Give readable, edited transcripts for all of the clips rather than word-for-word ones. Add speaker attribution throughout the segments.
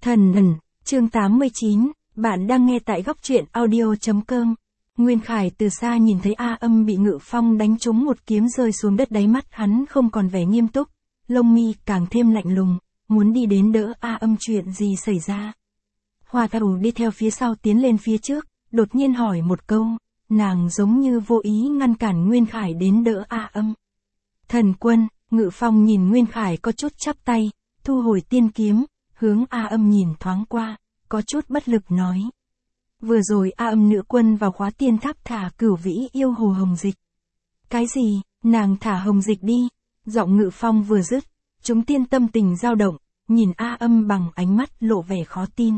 Speaker 1: Thần ẩn, chương 89, bạn đang nghe tại góc truyện audio.com. Nguyên Khải từ xa nhìn thấy A Âm bị Ngự Phong đánh trúng một kiếm rơi xuống đất, đáy mắt hắn không còn vẻ nghiêm túc, lông mi càng thêm lạnh lùng, muốn đi đến đỡ A Âm. Chuyện gì xảy ra? Hoa Thảo đi theo phía sau tiến lên phía trước, đột nhiên hỏi một câu, nàng giống như vô ý ngăn cản Nguyên Khải đến đỡ A Âm. Thần quân, Ngự Phong nhìn Nguyên Khải có chút chắp tay, thu hồi tiên kiếm, hướng A Âm nhìn thoáng qua, có chút bất lực nói. Vừa rồi A Âm nữ quân vào khóa tiên tháp thả Cửu Vĩ yêu hồ Hồng Dịch. Cái gì, nàng thả Hồng Dịch đi? Giọng Ngự Phong vừa dứt, chúng tiên tâm tình dao động, nhìn A Âm bằng ánh mắt lộ vẻ khó tin.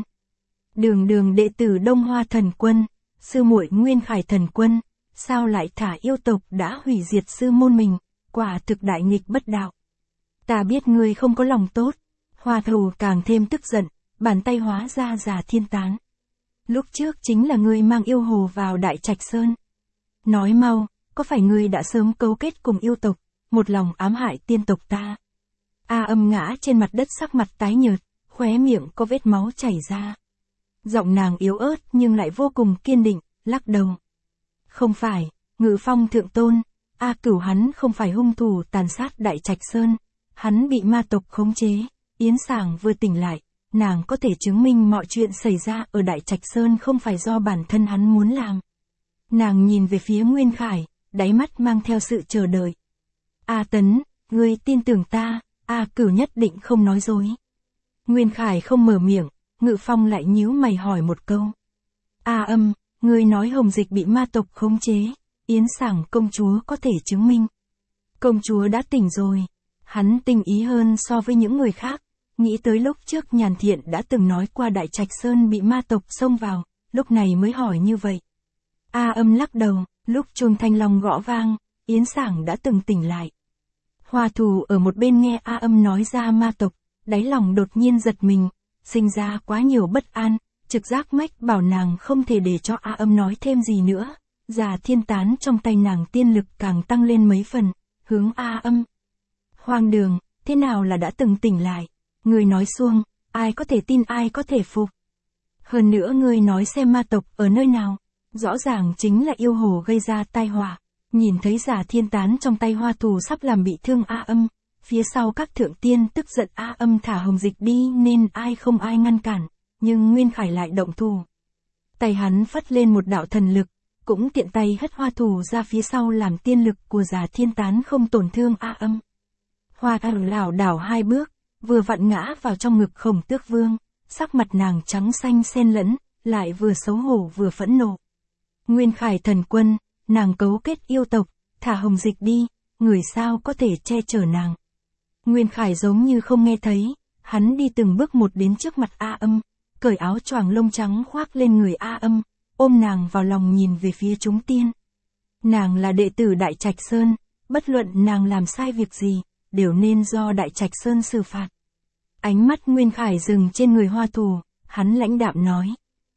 Speaker 1: Đường đệ tử Đông Hoa thần quân, sư muội Nguyên Khải thần quân, sao lại thả yêu tộc đã hủy diệt sư môn mình, quả thực đại nghịch bất đạo. Ta biết ngươi không có lòng tốt. Hoa Thù càng thêm tức giận, bàn tay hóa ra Già Thiên Tán. Lúc trước chính là ngươi mang yêu hồ vào Đại Trạch Sơn. Nói mau, có phải ngươi đã sớm cấu kết cùng yêu tộc, một lòng ám hại tiên tộc ta? A Âm ngã trên mặt đất, sắc mặt tái nhợt, khóe miệng có vết máu chảy ra. Giọng nàng yếu ớt nhưng lại vô cùng kiên định, lắc đầu. Không phải, Ngự Phong thượng tôn, A Cửu hắn không phải hung thủ tàn sát Đại Trạch Sơn, hắn bị ma tộc khống chế. Yến Sảng vừa tỉnh lại, nàng có thể chứng minh mọi chuyện xảy ra ở Đại Trạch Sơn không phải do bản thân hắn muốn làm. Nàng nhìn về phía Nguyên Khải, đáy mắt mang theo sự chờ đợi. A Tấn, ngươi tin tưởng ta, A Cửu nhất định không nói dối. Nguyên Khải không mở miệng, Ngự Phong lại nhíu mày hỏi một câu. A Âm, ngươi nói Hồng Dịch bị ma tộc khống chế, Yến Sảng công chúa có thể chứng minh. Công chúa đã tỉnh rồi. Hắn tinh ý hơn so với những người khác, nghĩ tới lúc trước Nhàn Thiện đã từng nói qua Đại Trạch Sơn bị ma tộc xông vào, lúc này mới hỏi như vậy. A Âm lắc đầu, lúc chuông thanh long gõ vang, Yến Sảng đã từng tỉnh lại. Hoa Thù ở một bên nghe A Âm nói ra ma tộc, đáy lòng đột nhiên giật mình, sinh ra quá nhiều bất an, trực giác mách bảo nàng không thể để cho A Âm nói thêm gì nữa. Già Thiên Tán trong tay nàng tiên lực càng tăng lên mấy phần, hướng A Âm. Hoang đường, thế nào là đã từng tỉnh lại? Ngươi nói xuông, ai có thể tin ai có thể phục? Hơn nữa ngươi nói xem ma tộc ở nơi nào? Rõ ràng chính là yêu hồ gây ra tai họa. Nhìn thấy Già Thiên Tán trong tay Hoa Thù sắp làm bị thương A Âm, phía sau các thượng tiên tức giận A Âm thả Hồng Dịch đi nên không ai ngăn cản, nhưng Nguyên Khải lại động thủ. Tay hắn phất lên một đạo thần lực, cũng tiện tay hất Hoa Thù ra phía sau làm tiên lực của Già Thiên Tán không tổn thương A Âm. Hoa Thảo lảo đảo hai bước, vừa vặn ngã vào trong ngực Khổng Tước Vương, sắc mặt nàng trắng xanh xen lẫn, lại vừa xấu hổ vừa phẫn nộ. Nguyên Khải thần quân, nàng cấu kết yêu tộc, thả Hồng Dịch đi, người sao có thể che chở nàng? Nguyên Khải giống như không nghe thấy, hắn đi từng bước một đến trước mặt A Âm, cởi áo choàng lông trắng khoác lên người A Âm, ôm nàng vào lòng nhìn về phía chúng tiên. Nàng là đệ tử Đại Trạch Sơn, bất luận nàng làm sai việc gì, đều nên do Đại Trạch Sơn xử phạt. Ánh mắt Nguyên Khải dừng trên người Hoa Thù, hắn lãnh đạm nói.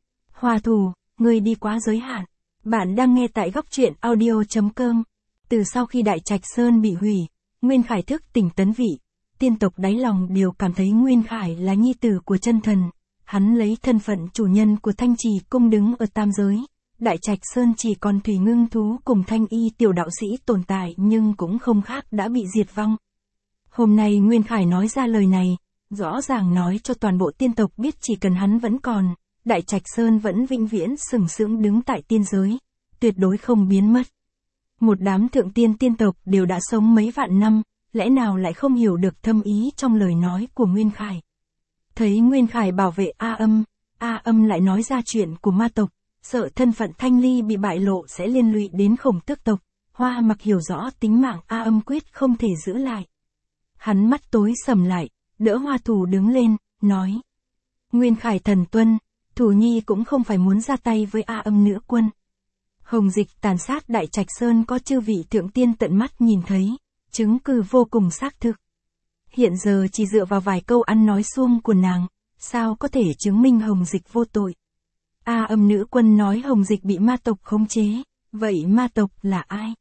Speaker 1: Hoa Thù, ngươi đi quá giới hạn. Bạn đang nghe tại góc truyện audio.com. Từ sau khi Đại Trạch Sơn bị hủy, Nguyên Khải thức tỉnh tấn vị, tiên tộc đáy lòng đều cảm thấy Nguyên Khải là nhi tử của chân thần. Hắn lấy thân phận chủ nhân của Thanh Trì cung đứng ở tam giới. Đại Trạch Sơn chỉ còn Thủy Ngưng Thú cùng Thanh Y tiểu đạo sĩ tồn tại nhưng cũng không khác đã bị diệt vong. Hôm nay Nguyên Khải nói ra lời này, rõ ràng nói cho toàn bộ tiên tộc biết chỉ cần hắn vẫn còn, Đại Trạch Sơn vẫn vĩnh viễn sừng sững đứng tại tiên giới, tuyệt đối không biến mất. Một đám thượng tiên tiên tộc đều đã sống mấy vạn năm, lẽ nào lại không hiểu được thâm ý trong lời nói của Nguyên Khải. Thấy Nguyên Khải bảo vệ A Âm lại nói ra chuyện của ma tộc, sợ thân phận Thanh Ly bị bại lộ sẽ liên lụy đến Khổng Tước tộc, Hoa Mặc hiểu rõ tính mạng A Âm quyết không thể giữ lại. Hắn mắt tối sầm lại, đỡ Hoa Thù đứng lên, nói. Nguyên Khải thần tuân, Thù Nhi cũng không phải muốn ra tay với A Âm nữ quân. Hồng Dịch tàn sát Đại Trạch Sơn có chư vị thượng tiên tận mắt nhìn thấy, chứng cứ vô cùng xác thực. Hiện giờ chỉ dựa vào vài câu ăn nói suông của nàng, sao có thể chứng minh Hồng Dịch vô tội. A Âm nữ quân nói Hồng Dịch bị ma tộc khống chế, vậy ma tộc là ai?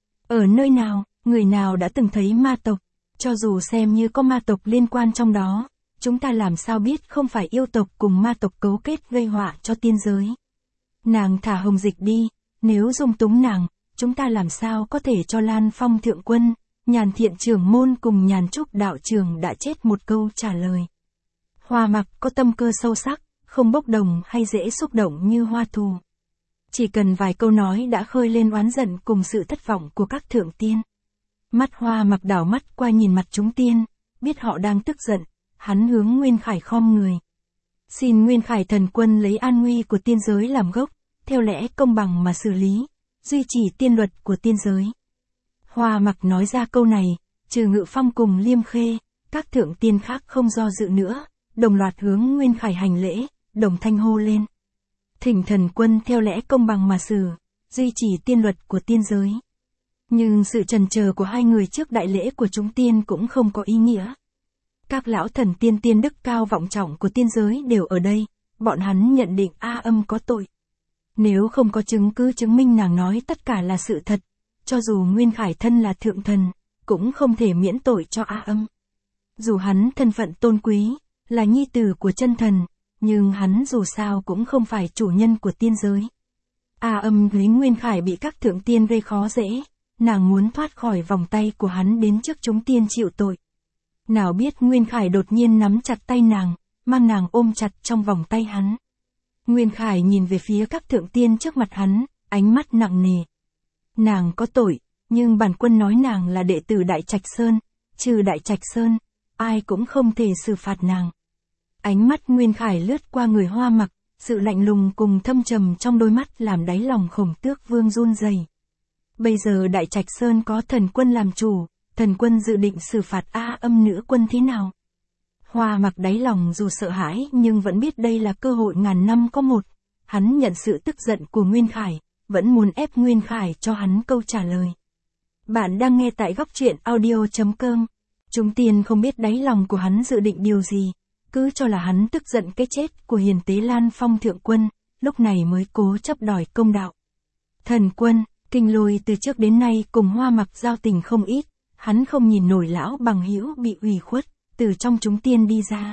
Speaker 1: Ở nơi nào, người nào đã từng thấy ma tộc? Cho dù xem như có ma tộc liên quan trong đó, chúng ta làm sao biết không phải yêu tộc cùng ma tộc cấu kết gây họa cho tiên giới. Nàng thả Hồng Dịch đi, nếu dung túng nàng, chúng ta làm sao có thể cho Lan Phong thượng quân, Nhàn Thiện trưởng môn cùng Nhàn Trúc đạo trưởng đã chết một câu trả lời. Hoa Mặc có tâm cơ sâu sắc, không bốc đồng hay dễ xúc động như Hoa Thù. Chỉ cần vài câu nói đã khơi lên oán giận cùng sự thất vọng của các thượng tiên. Mắt Hoa Mặc đảo mắt qua nhìn mặt chúng tiên, biết họ đang tức giận, hắn hướng Nguyên Khải khom người. Xin Nguyên Khải thần quân lấy an nguy của tiên giới làm gốc, theo lẽ công bằng mà xử lý, duy trì tiên luật của tiên giới. Hoa Mặc nói ra câu này, trừ Ngự Phong cùng Liêm Khê, các thượng tiên khác không do dự nữa, đồng loạt hướng Nguyên Khải hành lễ, đồng thanh hô lên. Thỉnh thần quân theo lẽ công bằng mà xử, duy trì tiên luật của tiên giới. Nhưng sự trần chờ của hai người trước đại lễ của chúng tiên cũng không có ý nghĩa. Các lão thần tiên tiên đức cao vọng trọng của tiên giới đều ở đây, bọn hắn nhận định A Âm có tội. Nếu không có chứng cứ chứng minh nàng nói tất cả là sự thật, cho dù Nguyên Khải thân là thượng thần, cũng không thể miễn tội cho A Âm. Dù hắn thân phận tôn quý, là nhi tử của chân thần, nhưng hắn dù sao cũng không phải chủ nhân của tiên giới. A Âm thấy Nguyên Khải bị các thượng tiên gây khó dễ, nàng muốn thoát khỏi vòng tay của hắn đến trước chúng tiên chịu tội. Nào biết Nguyên Khải đột nhiên nắm chặt tay nàng, mang nàng ôm chặt trong vòng tay hắn. Nguyên Khải nhìn về phía các thượng tiên trước mặt hắn, ánh mắt nặng nề. Nàng có tội, nhưng bản quân nói nàng là đệ tử Đại Trạch Sơn, trừ Đại Trạch Sơn, ai cũng không thể xử phạt nàng. Ánh mắt Nguyên Khải lướt qua người Hoa Mặc, sự lạnh lùng cùng thâm trầm trong đôi mắt làm đáy lòng Khổng Tước Vương run rẩy. Bây giờ Đại Trạch Sơn có thần quân làm chủ, thần quân dự định xử phạt A Âm nữ quân thế nào? Hoa Mặc đáy lòng dù sợ hãi nhưng vẫn biết đây là cơ hội ngàn năm có một. Hắn nhận sự tức giận của Nguyên Khải, vẫn muốn ép Nguyên Khải cho hắn câu trả lời. Bạn đang nghe tại góc truyện audio.com. Chúng tiên không biết đáy lòng của hắn dự định điều gì, cứ cho là hắn tức giận cái chết của hiền tế Lan Phong thượng quân, lúc này mới cố chấp đòi công đạo. Thần quân, Kinh Lôi từ trước đến nay cùng Hoa Mặc giao tình không ít, hắn không nhìn nổi lão bằng hữu bị ủy khuất, từ trong chúng tiên đi ra.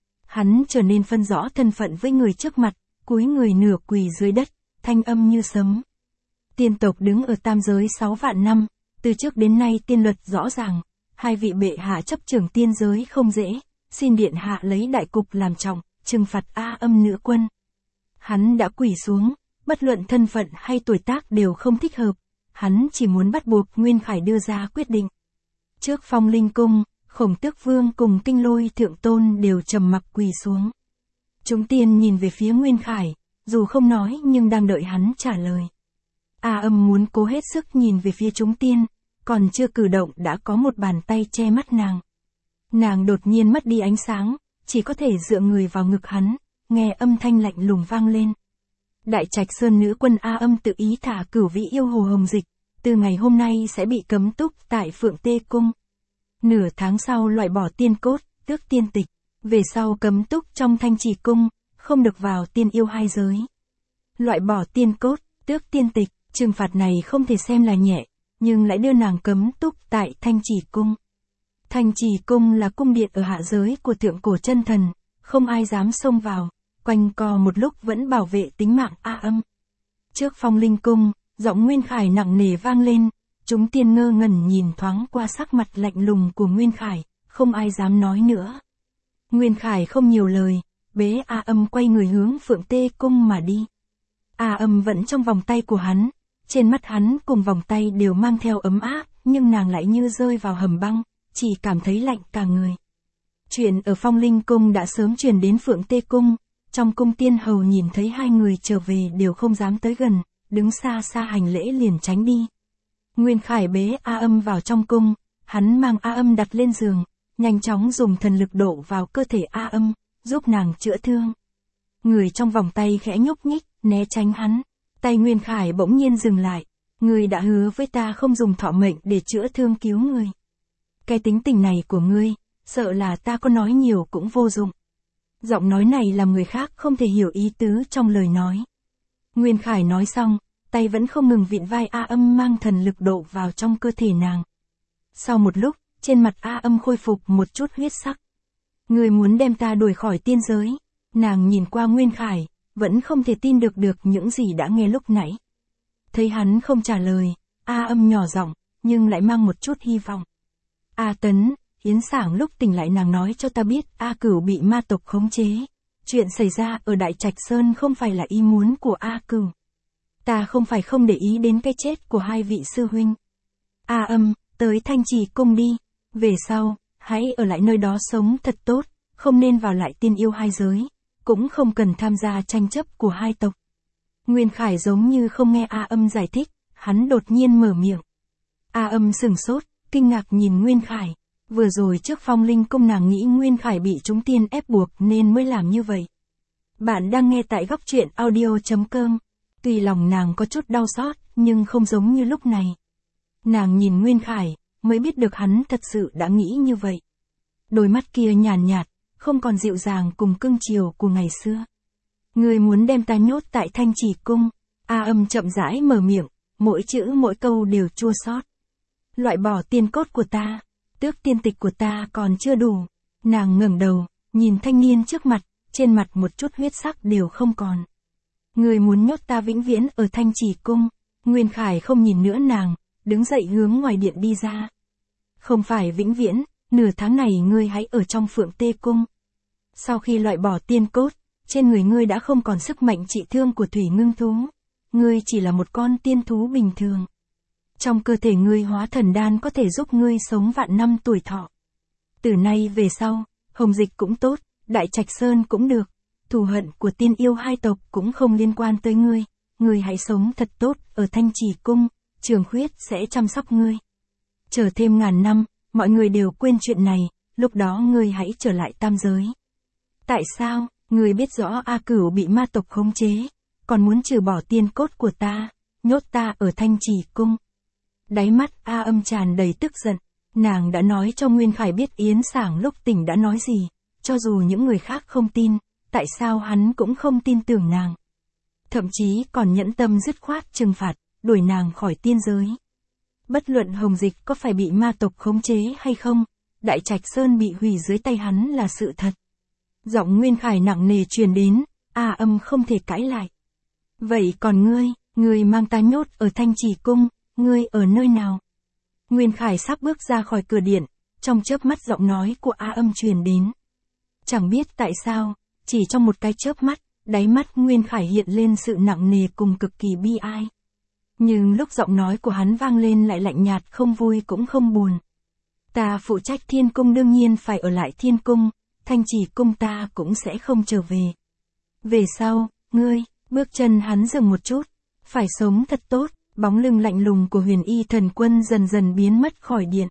Speaker 1: Hắn trở nên phân rõ thân phận với người trước mặt, cúi người nửa quỳ dưới đất, thanh âm như sấm. Tiên tộc đứng ở tam giới 6 vạn năm, từ trước đến nay tiên luật rõ ràng, hai vị bệ hạ chấp trưởng tiên giới không dễ, xin điện hạ lấy đại cục làm trọng, trừng phạt A Âm nữ quân. Hắn đã quỳ xuống, bất luận thân phận hay tuổi tác đều không thích hợp, hắn chỉ muốn bắt buộc Nguyên Khải đưa ra quyết định. Trước Phong Linh Cung, Khổng Tước Vương cùng Kinh Lôi thượng tôn đều trầm mặc quỳ xuống. Chúng tiên nhìn về phía Nguyên Khải, dù không nói nhưng đang đợi hắn trả lời. A Âm muốn cố hết sức nhìn về phía chúng tiên, còn chưa cử động đã có một bàn tay che mắt nàng. Nàng đột nhiên mất đi ánh sáng, chỉ có thể dựa người vào ngực hắn, nghe âm thanh lạnh lùng vang lên. Đại Trạch Sơn nữ quân A Âm tự ý thả cửu vị yêu hồ Hồng Dịch, từ ngày hôm nay sẽ bị cấm túc tại Phượng Tê Cung. Nửa tháng sau loại bỏ tiên cốt, tước tiên tịch, về sau cấm túc trong Thanh Trì Cung, không được vào tiên yêu hai giới. Loại bỏ tiên cốt, tước tiên tịch, trừng phạt này không thể xem là nhẹ, nhưng lại đưa nàng cấm túc tại Thanh Trì Cung. Thanh Trì Cung là cung điện ở hạ giới của thượng cổ chân thần, không ai dám xông vào, quanh co một lúc vẫn bảo vệ tính mạng A Âm. Trước Phong Linh Cung, giọng Nguyên Khải nặng nề vang lên, chúng tiên ngơ ngẩn nhìn thoáng qua sắc mặt lạnh lùng của Nguyên Khải, không ai dám nói nữa. Nguyên Khải không nhiều lời, bế A Âm quay người hướng Phượng Tê Cung mà đi. A Âm vẫn trong vòng tay của hắn, trên mắt hắn cùng vòng tay đều mang theo ấm áp, nhưng nàng lại như rơi vào hầm băng, chỉ cảm thấy lạnh cả người. Chuyện ở Phong Linh Cung đã sớm truyền đến Phượng Tê Cung, trong cung tiên hầu nhìn thấy hai người trở về đều không dám tới gần, đứng xa xa hành lễ liền tránh đi. Nguyên Khải bế A Âm vào trong cung, hắn mang A Âm đặt lên giường, nhanh chóng dùng thần lực đổ vào cơ thể A Âm, giúp nàng chữa thương. Người trong vòng tay khẽ nhúc nhích, né tránh hắn, tay Nguyên Khải bỗng nhiên dừng lại, ngươi đã hứa với ta không dùng thọ mệnh để chữa thương cứu người. Cái tính tình này của ngươi, sợ là ta có nói nhiều cũng vô dụng. Giọng nói này làm người khác không thể hiểu ý tứ trong lời nói. Nguyên Khải nói xong, tay vẫn không ngừng vịn vai A Âm mang thần lực độ vào trong cơ thể nàng. Sau một lúc, trên mặt A Âm khôi phục một chút huyết sắc. Ngươi muốn đem ta đuổi khỏi tiên giới. Nàng nhìn qua Nguyên Khải, vẫn không thể tin được những gì đã nghe lúc nãy. Thấy hắn không trả lời, A Âm nhỏ giọng, nhưng lại mang một chút hy vọng. A Tấn, Yến Sảng lúc tỉnh lại nàng nói cho ta biết A Cửu bị ma tộc khống chế. Chuyện xảy ra ở Đại Trạch Sơn không phải là ý muốn của A Cửu. Ta không phải không để ý đến cái chết của hai vị sư huynh. A Âm, tới Thanh Trì Cung đi. Về sau, hãy ở lại nơi đó sống thật tốt, không nên vào lại tiên yêu hai giới, cũng không cần tham gia tranh chấp của hai tộc. Nguyên Khải giống như không nghe A Âm giải thích, hắn đột nhiên mở miệng. A Âm sửng sốt, kinh ngạc nhìn Nguyên Khải. Vừa rồi trước Phong Linh Cung nàng nghĩ Nguyên Khải bị chúng tiên ép buộc nên mới làm như vậy. Bạn đang nghe tại góc truyện audio.com. Tuy lòng nàng có chút đau xót, nhưng không giống như lúc này. Nàng nhìn Nguyên Khải, mới biết được hắn thật sự đã nghĩ như vậy. Đôi mắt kia nhàn nhạt, không còn dịu dàng cùng cưng chiều của ngày xưa. Ngươi muốn đem ta nhốt tại Thanh Trì Cung. A Âm chậm rãi mở miệng, mỗi chữ mỗi câu đều chua xót. Loại bỏ tiên cốt của ta, tước tiên tịch của ta còn chưa đủ. Nàng ngẩng đầu, nhìn thanh niên trước mặt, trên mặt một chút huyết sắc đều không còn. Ngươi muốn nhốt ta vĩnh viễn ở Thanh Trì Cung. Nguyên Khải không nhìn nữa nàng, đứng dậy hướng ngoài điện đi ra. Không phải vĩnh viễn, nửa tháng này ngươi hãy ở trong Phượng Tê Cung. Sau khi loại bỏ tiên cốt, trên người ngươi đã không còn sức mạnh trị thương của thủy ngưng thú. Ngươi chỉ là một con tiên thú bình thường. Trong cơ thể ngươi hóa thần đan có thể giúp ngươi sống vạn năm tuổi thọ. Từ nay về sau, Hồng Dịch cũng tốt, Đại Trạch Sơn cũng được. Thù hận của tiên yêu hai tộc cũng không liên quan tới ngươi. Ngươi hãy sống thật tốt ở Thanh Trì Cung, Trường Khuyết sẽ chăm sóc ngươi. Chờ thêm ngàn năm, mọi người đều quên chuyện này, lúc đó ngươi hãy trở lại tam giới. Tại sao, ngươi biết rõ A Cửu bị ma tộc khống chế, còn muốn trừ bỏ tiên cốt của ta, nhốt ta ở Thanh Trì Cung. Đáy mắt A Âm tràn đầy tức giận, nàng đã nói cho Nguyên Khải biết Yến Sảng lúc tỉnh đã nói gì, cho dù những người khác không tin, tại sao hắn cũng không tin tưởng nàng. Thậm chí còn nhẫn tâm dứt khoát trừng phạt, đuổi nàng khỏi tiên giới. Bất luận Hồng Dịch có phải bị ma tộc khống chế hay không, Đại Trạch Sơn bị hủy dưới tay hắn là sự thật. Giọng Nguyên Khải nặng nề truyền đến, A Âm không thể cãi lại. Vậy còn ngươi mang ta nhốt ở Thanh Trì Cung, ngươi ở nơi nào? Nguyên Khải sắp bước ra khỏi cửa điện, trong chớp mắt giọng nói của A Âm truyền đến. Chẳng biết tại sao, chỉ trong một cái chớp mắt, đáy mắt Nguyên Khải hiện lên sự nặng nề cùng cực kỳ bi ai. Nhưng lúc giọng nói của hắn vang lên lại lạnh nhạt, không vui cũng không buồn. Ta phụ trách Thiên Cung đương nhiên phải ở lại Thiên Cung, Thanh Trì Cung ta cũng sẽ không trở về. Về sau, ngươi, bước chân hắn dừng một chút, phải sống thật tốt, bóng lưng lạnh lùng của Huyền Y Thần Quân dần dần biến mất khỏi điện.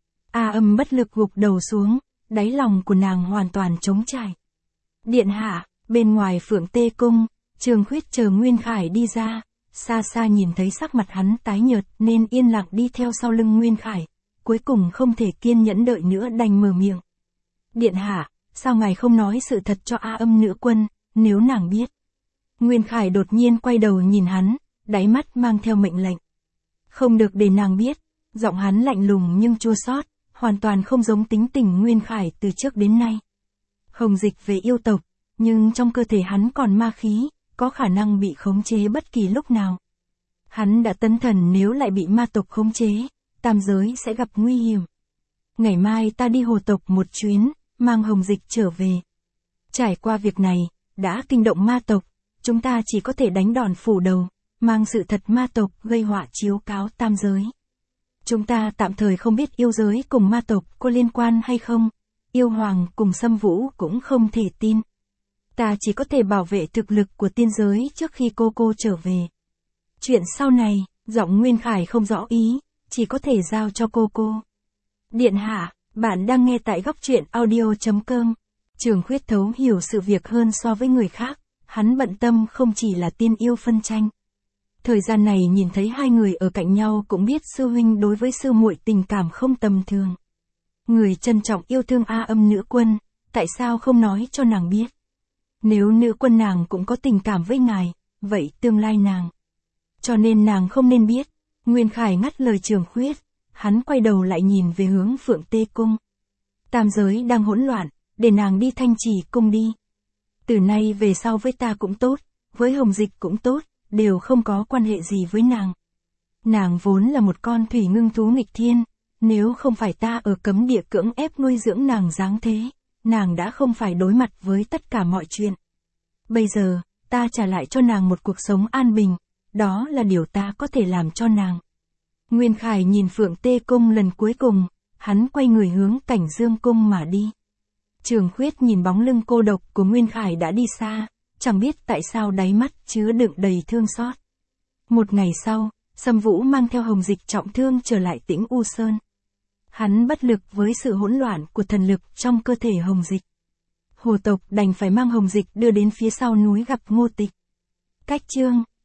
Speaker 1: A Âm bất lực gục đầu xuống, đáy lòng của nàng hoàn toàn trống trải. Điện hạ, bên ngoài Phượng Tê Cung, Trường Khuyết chờ Nguyên Khải đi ra, xa xa nhìn thấy sắc mặt hắn tái nhợt nên yên lặng đi theo sau lưng Nguyên Khải, cuối cùng không thể kiên nhẫn đợi nữa đành mở miệng. Điện hạ, sao ngài không nói sự thật cho A Âm nữ quân, nếu nàng biết? Nguyên Khải đột nhiên quay đầu nhìn hắn, đáy mắt mang theo mệnh lệnh. Không được để nàng biết, giọng hắn lạnh lùng nhưng chua xót, hoàn toàn không giống tính tình Nguyên Khải từ trước đến nay. Hồng Dịch về yêu tộc, nhưng trong cơ thể hắn còn ma khí, có khả năng bị khống chế bất kỳ lúc nào. Hắn đã tấn thần, nếu lại bị ma tộc khống chế, tam giới sẽ gặp nguy hiểm. Ngày mai ta đi hồ tộc một chuyến, mang Hồng Dịch trở về. Trải qua việc này, đã kinh động ma tộc, chúng ta chỉ có thể đánh đòn phủ đầu, mang sự thật ma tộc gây họa chiếu cáo tam giới. Chúng ta tạm thời không biết yêu giới cùng ma tộc có liên quan hay không, yêu hoàng cùng Sâm Vũ cũng không thể tin. Ta chỉ có thể bảo vệ thực lực của tiên giới trước khi cô trở về. Chuyện sau này, giọng Nguyên Khải không rõ ý, chỉ có thể giao cho cô. Điện hạ, bạn đang nghe tại góc truyện audio.com. Trường Khuyết thấu hiểu sự việc hơn so với người khác, hắn bận tâm không chỉ là tiên yêu phân tranh. Thời gian này nhìn thấy hai người ở cạnh nhau cũng biết sư huynh đối với sư muội tình cảm không tầm thường. Người trân trọng yêu thương A Âm nữ quân, tại sao không nói cho nàng biết? Nếu nữ quân nàng cũng có tình cảm với ngài, vậy tương lai nàng. Cho nên nàng không nên biết. Nguyên Khải ngắt lời Trường Khuyết, hắn quay đầu lại nhìn về hướng Phượng Tê Cung. Tam giới đang hỗn loạn, để nàng đi Thanh Trì cung đi. Từ nay về sau với ta cũng tốt, với Hồng Dịch cũng tốt, đều không có quan hệ gì với nàng. Nàng vốn là một con thủy ngưng thú nghịch thiên, nếu không phải ta ở cấm địa cưỡng ép nuôi dưỡng nàng dáng thế, nàng đã không phải đối mặt với tất cả mọi chuyện. Bây giờ, ta trả lại cho nàng một cuộc sống an bình, đó là điều ta có thể làm cho nàng. Nguyên Khải nhìn Phượng Tê Cung lần cuối cùng, hắn quay người hướng Cảnh Dương Cung mà đi. Trường Khuyết nhìn bóng lưng cô độc của Nguyên Khải đã đi xa, chẳng biết tại sao đáy mắt chứa đựng đầy thương xót. Một ngày sau, Sâm Vũ mang theo Hồng Dịch trọng thương trở lại Tĩnh U Sơn. Hắn bất lực với sự hỗn loạn của thần lực trong cơ thể Hồng Dịch. Hồ tộc đành phải mang Hồng Dịch đưa đến phía sau núi gặp Ngô Tịch. Cách chương